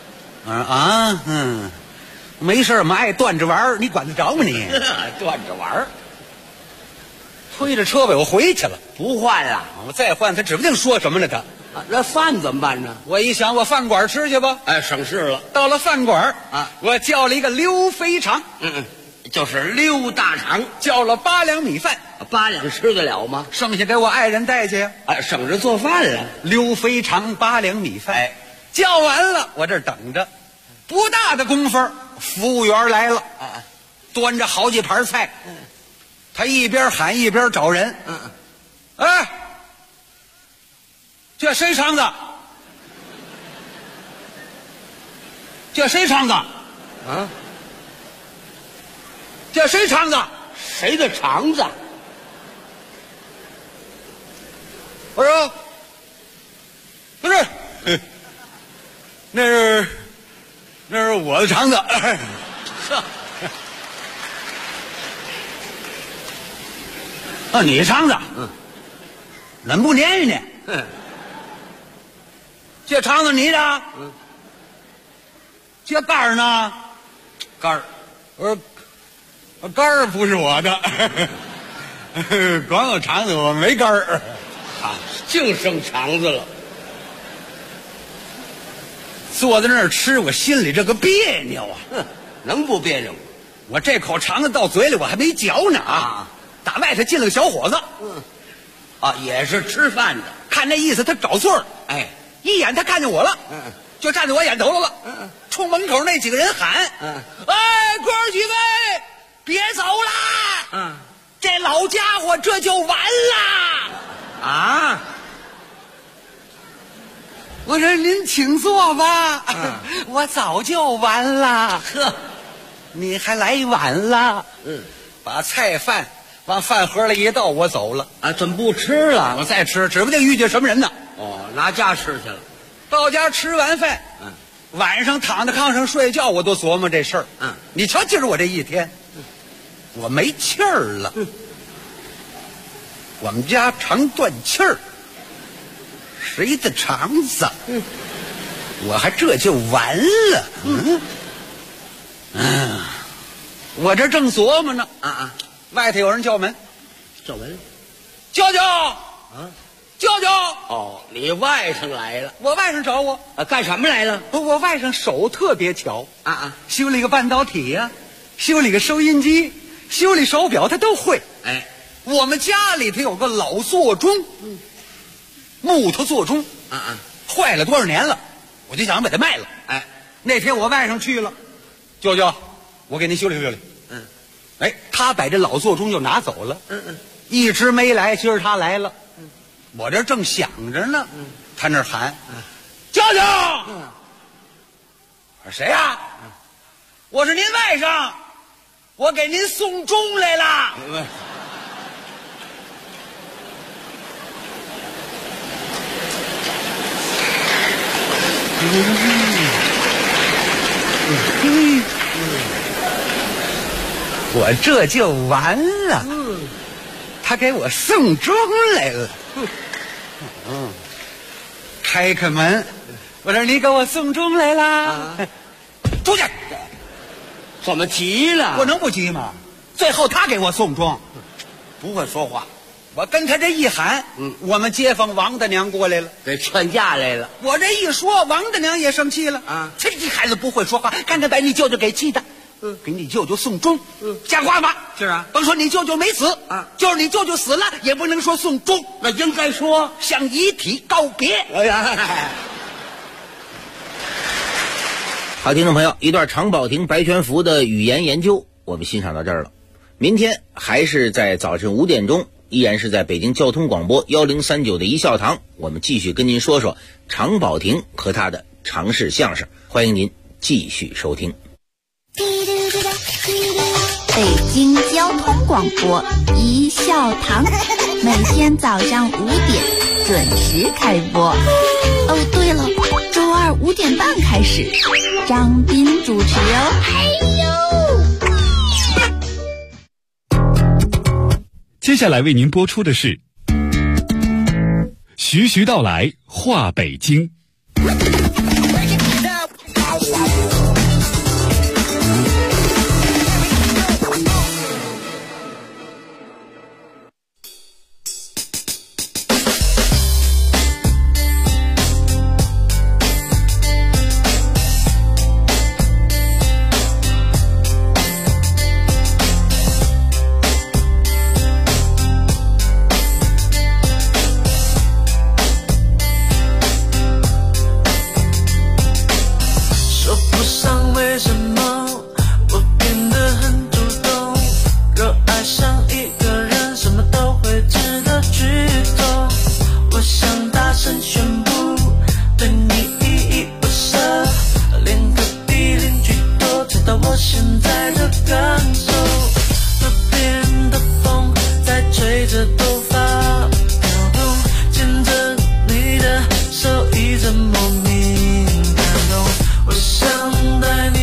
Speaker 7: 没事，我们爱断着玩儿，你管得着吗你？
Speaker 8: 断着玩儿，
Speaker 7: 推着车尾我回去了，
Speaker 8: 不换了。
Speaker 7: 我再换，他指不定说什么呢。他
Speaker 8: 那饭怎么办呢？
Speaker 7: 我一想，我饭馆吃去吧。
Speaker 8: 省事了。
Speaker 7: 到了饭馆我叫了一个溜肥肠，
Speaker 8: 就是溜大肠，
Speaker 7: 叫了8两米饭。
Speaker 8: 8两吃得了吗？
Speaker 7: 剩下给我爱人带去。
Speaker 8: 省着做饭了。
Speaker 7: 溜肥肠8两米饭，叫完了，我这等着，不大的功夫，服务员来了，端着好几盘菜，他一边喊一边找人，这谁肠子？这谁肠子？这谁肠子？
Speaker 8: 谁的肠子？
Speaker 7: 我说，不是，那是
Speaker 11: 那是我的肠子。啊，你的肠子？怎么不粘呢？这肠子你的？这肝儿呢？肝儿，我说肝儿不是我的，光有肠子，我没肝儿。
Speaker 12: 啊，净剩肠子了。
Speaker 11: 坐在那儿吃，我心里这个别扭啊！
Speaker 12: 能不别扭？
Speaker 11: 我这口肠子到嘴里，我还没嚼呢啊！打外头进了个小伙子，
Speaker 12: 也是吃饭的。
Speaker 11: 看那意思，他找错了。
Speaker 12: 哎，
Speaker 11: 一眼他看见我了，就站在我眼头了。冲门口那几个人喊：“哎，哥儿几位，别走啦！这老家伙这就完啦！”啊！我说您请坐吧，我早就完了。呵，你还来晚了。把菜饭往饭盒里一倒，我走了。
Speaker 12: 啊，怎么不吃了？
Speaker 11: 我再吃，指不定遇见什么人呢。
Speaker 12: 哦，拿家吃去了。
Speaker 11: 到家吃完饭，晚上躺在炕上睡觉，我都琢磨这事儿。你瞧，今儿我这一天，我没气儿了。我们家常断气儿。谁的肠子？我还这就完了。我这正琢磨呢。外头有人叫门，
Speaker 12: 叫门，
Speaker 11: 舅舅，舅舅。
Speaker 12: 哦，你外甥来了。
Speaker 11: 我外甥找我
Speaker 12: 干什么来了？
Speaker 11: 我外甥手特别巧修理个半导体呀，修理个收音机，修理手表他都会。
Speaker 12: 哎，
Speaker 11: 我们家里头有个老座钟，木头座钟，坏了多少年了，我就想把它卖了。哎，那天我外甥去了，舅舅，我给您修理修理。哎，他把这老座钟就拿走了。一直没来，今儿他来了。我这正想着呢，他那儿喊：“舅舅！”我说谁呀？我是您外甥，我给您送钟来了。我这就完了。他给我送钟来了。开开门，我说你给我送钟来啦。出去！
Speaker 12: 怎么急了？
Speaker 11: 我能不急吗？最后他给我送钟，
Speaker 12: 不会说话。
Speaker 11: 我跟他这一喊，我们街坊王大娘过来了，
Speaker 12: 给劝架来了。
Speaker 11: 我这一说，王大娘也生气了。这孩子不会说话，刚才把你舅舅给气的。给你舅舅送钟，像话吗？
Speaker 12: 是啊，
Speaker 11: 甭说你舅舅没死就是你舅舅死了，也不能说送钟，
Speaker 12: 那应该说
Speaker 11: 向遗体告别。
Speaker 12: 哎呀，
Speaker 6: 好，听众朋友，一段常宝霆、白全福的语言研究，我们欣赏到这儿了。明天还是在早晨5点钟，依然是在北京交通广播1039的一笑堂，我们继续跟您说说常宝霆和他的常式相声，欢迎您继续收听。
Speaker 3: 北京交通广播一笑堂，每天早上5点准时开播。哦，对了，周二5点半开始，张斌主持哦。
Speaker 10: 接下来为您播出的是徐徐道来话北京。
Speaker 13: 莫名感动，我想带你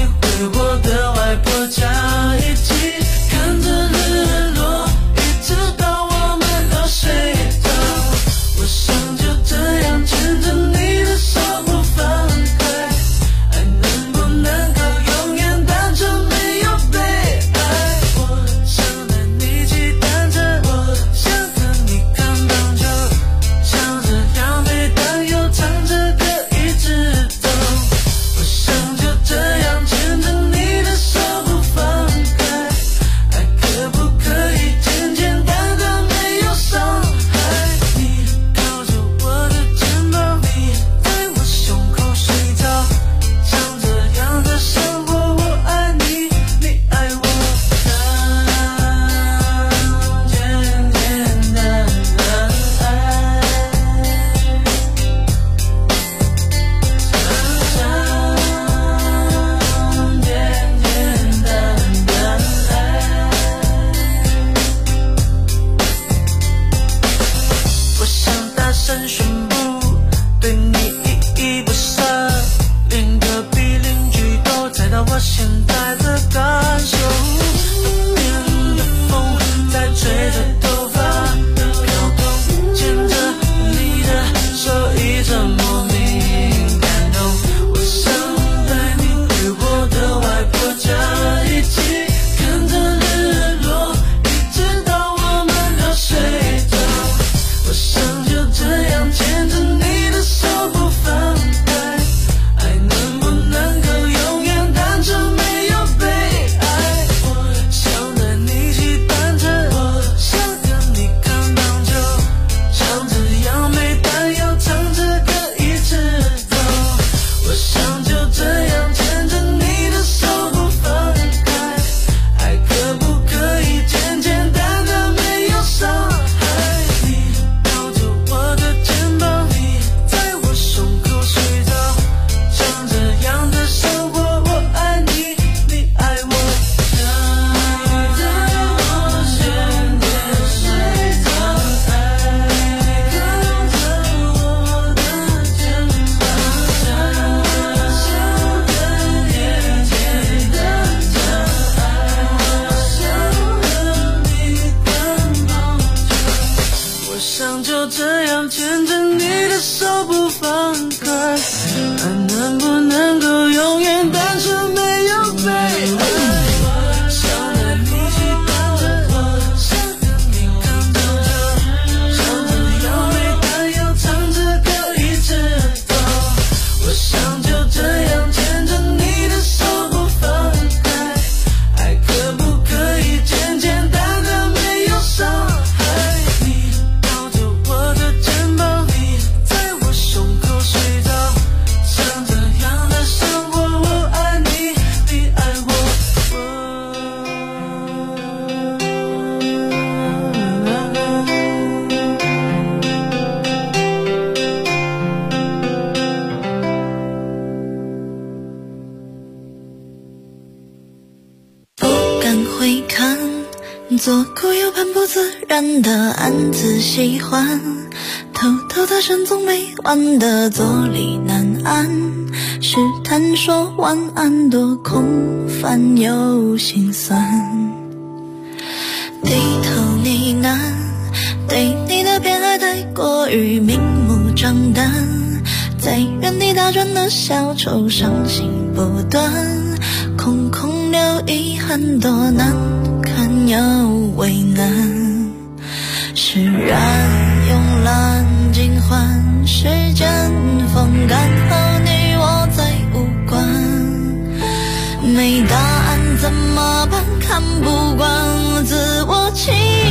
Speaker 13: 做苦又很不自然的暗自喜欢，偷偷的深总没完的坐立难安，试探说晚安多空泛又心酸，低头呢喃，对你的偏爱太过于明目张胆，在原地打转的小丑伤心不断，空空留遗憾多难堪又为难，释然慵懒尽欢，时间风干后你我再无关，没答案怎么办？看不惯自我欺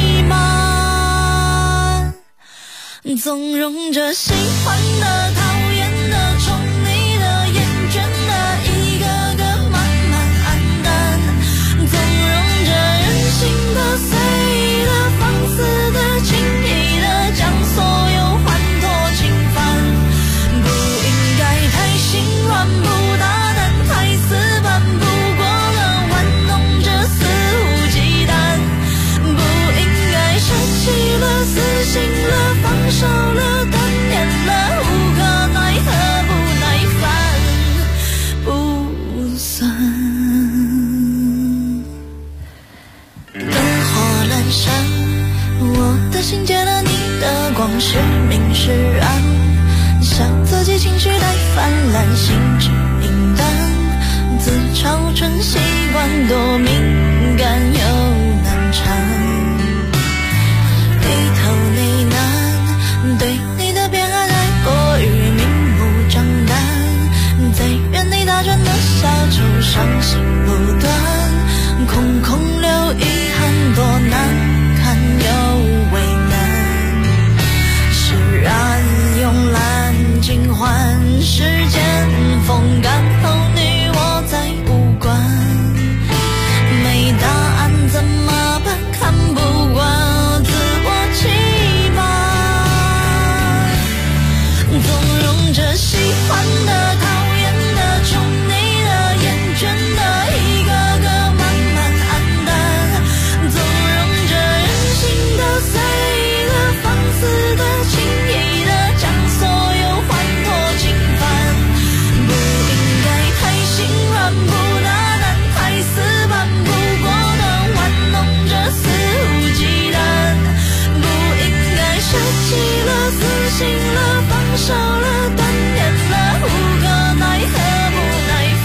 Speaker 13: 瞒，纵容着喜欢的讨厌的宠你的厌倦的一个个慢慢黯淡，纵容着任性的随意的放肆的轻易的将所有欢脱侵犯，不应该太心软不大胆太死板，不过了玩弄着肆无忌惮，不应该舍弃了死心了放手了断念了无可奈何不耐烦不算，灯火阑珊，我的心借了你的光，是明是暗，笑自己情绪太泛滥，心智平淡，自嘲成习惯，多敏感又难缠，低头呢喃，对你的偏爱太过于明目张胆，在原地打转的小丑伤心不断，空空留遗憾多难堪又为难，释然慵懒尽欢，时间风干后你我再无关，没答案怎么办？看不惯自我欺瞒，纵容着喜欢的讨厌的宠你的厌倦的一个个慢慢黯淡，纵容着任性的随意的放肆的轻易的将所有欢脱侵犯，不应该太心软不大胆太死板，不过的玩弄着肆无忌惮，不应该舍弃了死心了放手了断念了无可奈何不耐烦，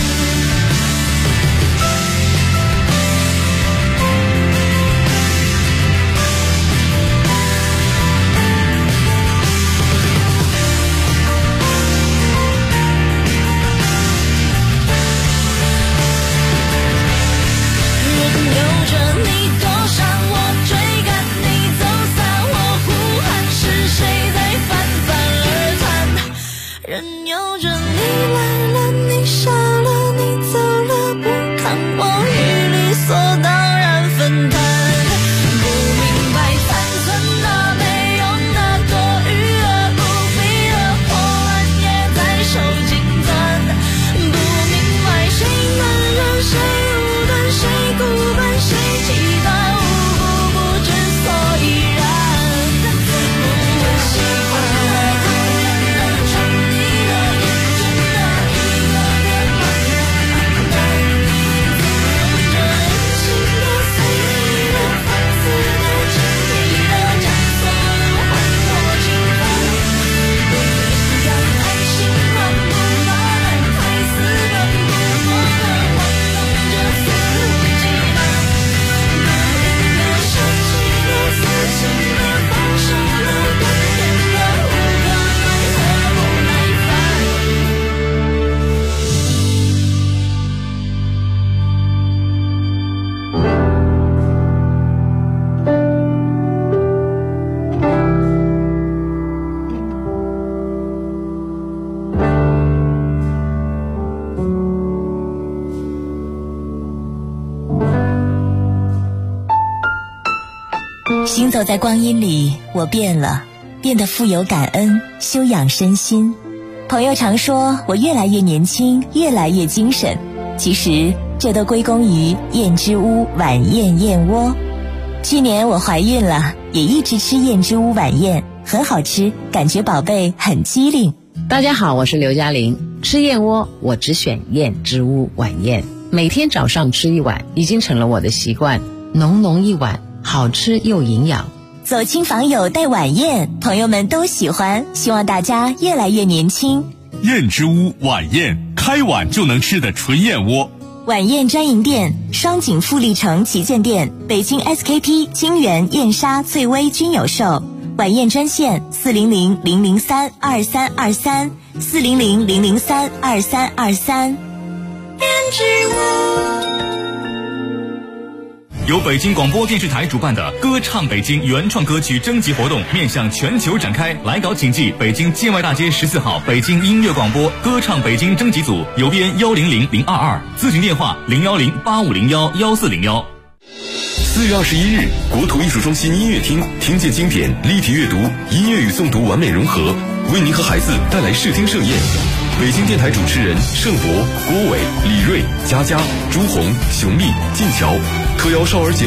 Speaker 13: 任由着你躲闪我追赶你走散，我呼喊是谁在泛泛而谈，任由着你来了你傻了你走了不看我与理所当然分担，不明白残存的没用的多余的不必的破烂也在手紧攥，不明白谁能让谁无端谁孤单谁期待无不不知所以然，不问喜欢的讨厌的宠你的厌倦的一个个慢慢黯淡，纵容着任性的随意的放肆的轻易的将所有欢脱侵犯，不应该太心软不大胆太死板，不过的玩弄着肆无忌惮，不应该舍弃了死心了放手了断念了无可奈何不耐烦。
Speaker 14: 行走在光阴里，我变了，变得富有感恩，修养身心。朋友常说我越来越年轻，越来越精神，其实这都归功于燕之屋晚宴燕窝。 去年我怀孕了，也一直吃燕之屋晚宴，很好吃，感觉宝贝很机灵。
Speaker 15: 大家好，我是刘嘉玲。吃燕窝我只选燕之屋晚宴，每天早上吃一碗，已经成了我的习惯。浓浓一碗，好吃又营养。
Speaker 14: 走亲访友带晚宴，朋友们都喜欢，希望大家越来越年轻。
Speaker 16: 燕之屋晚宴，开碗就能吃的纯燕窝。
Speaker 14: 晚宴专营店：双井富力城旗舰店、北京 SKP、金源、燕莎、翠微均有售。晚宴专线：400-003-2323，400-003-2323。
Speaker 17: 由北京广播电视台主办的歌唱北京原创歌曲征集活动面向全球展开，来稿请寄北京建外大街14号北京音乐广播歌唱北京征集组，邮编100022，咨询电话01085011401。
Speaker 2: 4月21日，国土艺术中心音乐厅，听见经典，立体阅读，音乐与诵读完美融合，为您和孩子带来视听盛宴。北京电台主持人盛博、郭伟、李瑞、佳佳、朱红、熊丽、晋桥，特邀少儿节